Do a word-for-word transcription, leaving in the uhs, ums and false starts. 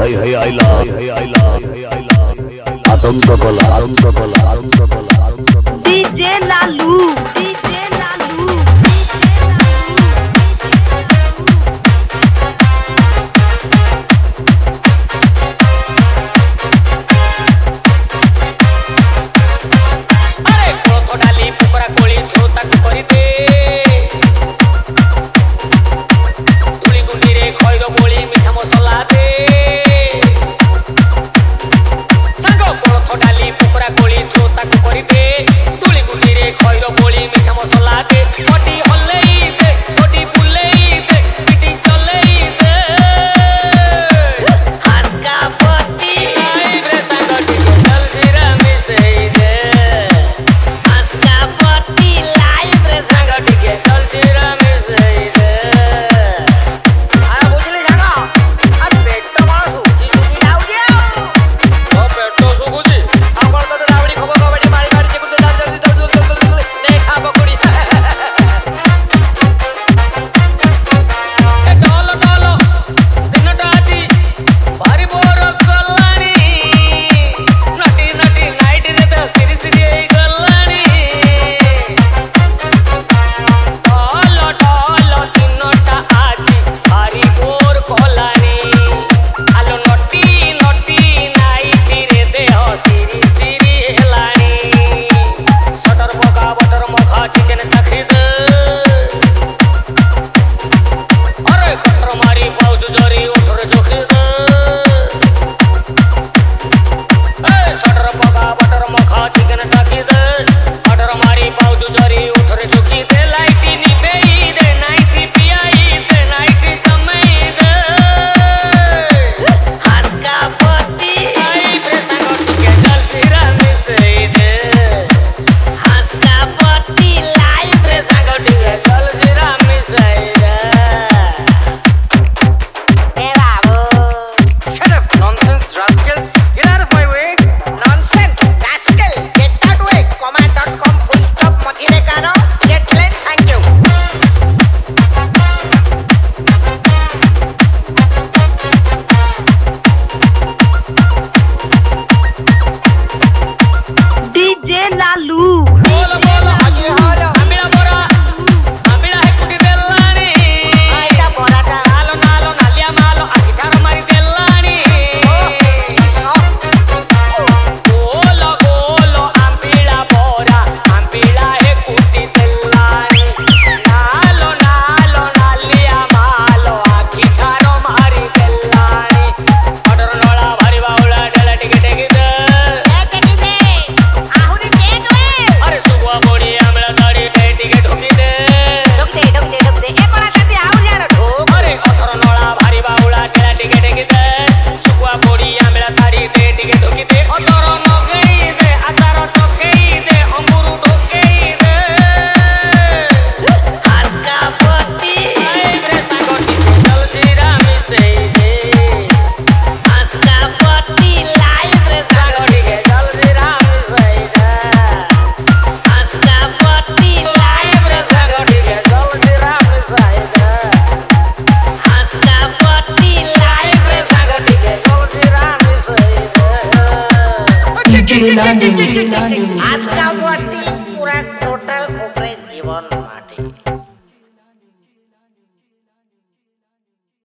High হাই আইলা হাই আইলা আতঙ্ক কলা আতঙ্ক কলা আতঙ্ক কলা ডিজে লালু ডিজে লালু আরে কোথ ডালি পুকরা কোলি ধোতা করিতে তুলি গুন্ডিরে খয়র বলি মিঠা মশলা দে সাঙ্গ কোথ ডালি পুকরা কোলি ধোতা করিতে তুলি গুন্ডিরে খয়র বলি মিঠা মশলা দে কোটি হলেই দে কোটি বুলেই দে পিটি চলেই দে হাসকা পতি আই রে সাঙ্গ টিকে জল জিরা মিশাই দে হাসকা পতি লাইভ রে সাঙ্গ টিকে জল জিরা মিশাই দে আরে বুঝলি জানো আর পেট তো বড় সুজি সুজি নাও দিও ও পেট তো সুজি আমার তো রাবড়ি খবর কবাডি মারি মারি যে কুতে দাঁড় দাঁড় দাঁড় দাঁড় দাঁড় নে খাবো করি এ ডল ডল দিনটা আজি ভারি বড় গল্লানি নটি নটি নাইট রে তো সিরি সিরি এই গল্লানি ডল ডল দিনটা আজি ভারি বড় গল্লানি আলো নটি নটি নাইট রে দেহ সিরি সিরি হেলানি সটর বগা বটর মখা চিকেন চাখি দে अरे कटर मारी पाउच जरी उठर जोखी दे ए सटर पगा बटर मखा चिकन चाखी दे कटर मारी पाउच जरी उठर जोखी दे लाइटी निबेई दे नाइटी पियाई दे नाइटी जमई दे हसका पति आई रे संग टिके जल सिरा मिसई दे हसका पति लाइव रे संग टिके जल सिरा मिसई दे Hey Babu! Shut up, nonsense rascals! Get out of my way! Nonsense, rascal, get that way. Command dot com full stop Mathire Karo. Get late, thank you. DJ Lalu बोल बोल Aji holo. आंबिळा बोरा आंबिळा हे कुटी देल्लाणी Aita porata. नालो नालो नालिया मालो आगिठार मारी देल्लाणी Oh, so. गोलो गोलो आंबिळा बोरा आंबिळा हे कुटी देल्लाणी नालो नालो नालिया मालो आगिठार मारी देल्लाणी ऑर्डर नोळा भारी बावळा डेला टिके टेकी दे Ekakide. Ahuni tekwe. अरे सुगवा बोडी आंबिळा दाढी दे टिके ढोकी दे Dukde, dukde, dukde. E porata ahuni jano dhok. अरे अथर नोळा भारी बावळा डेला टिके टेकी दे सुगवा बोडी आंबिळा दाढी दे टिके ढोकी दे अथर मगई दे आचार चकेई दे अंगुरु ढोकेई दे Haska poti. आई रे सागो टिके जल जीरा मिसई दे Haska poti. Live re सागो टिके जल जीरा मिसई दे Haska poti. लाइव रे सागो टिके जल जीरा मिसई दे Haska poti. लाइव रे सागो टिके जल जीरा मिसई दे D J London, D J London. Haska poti.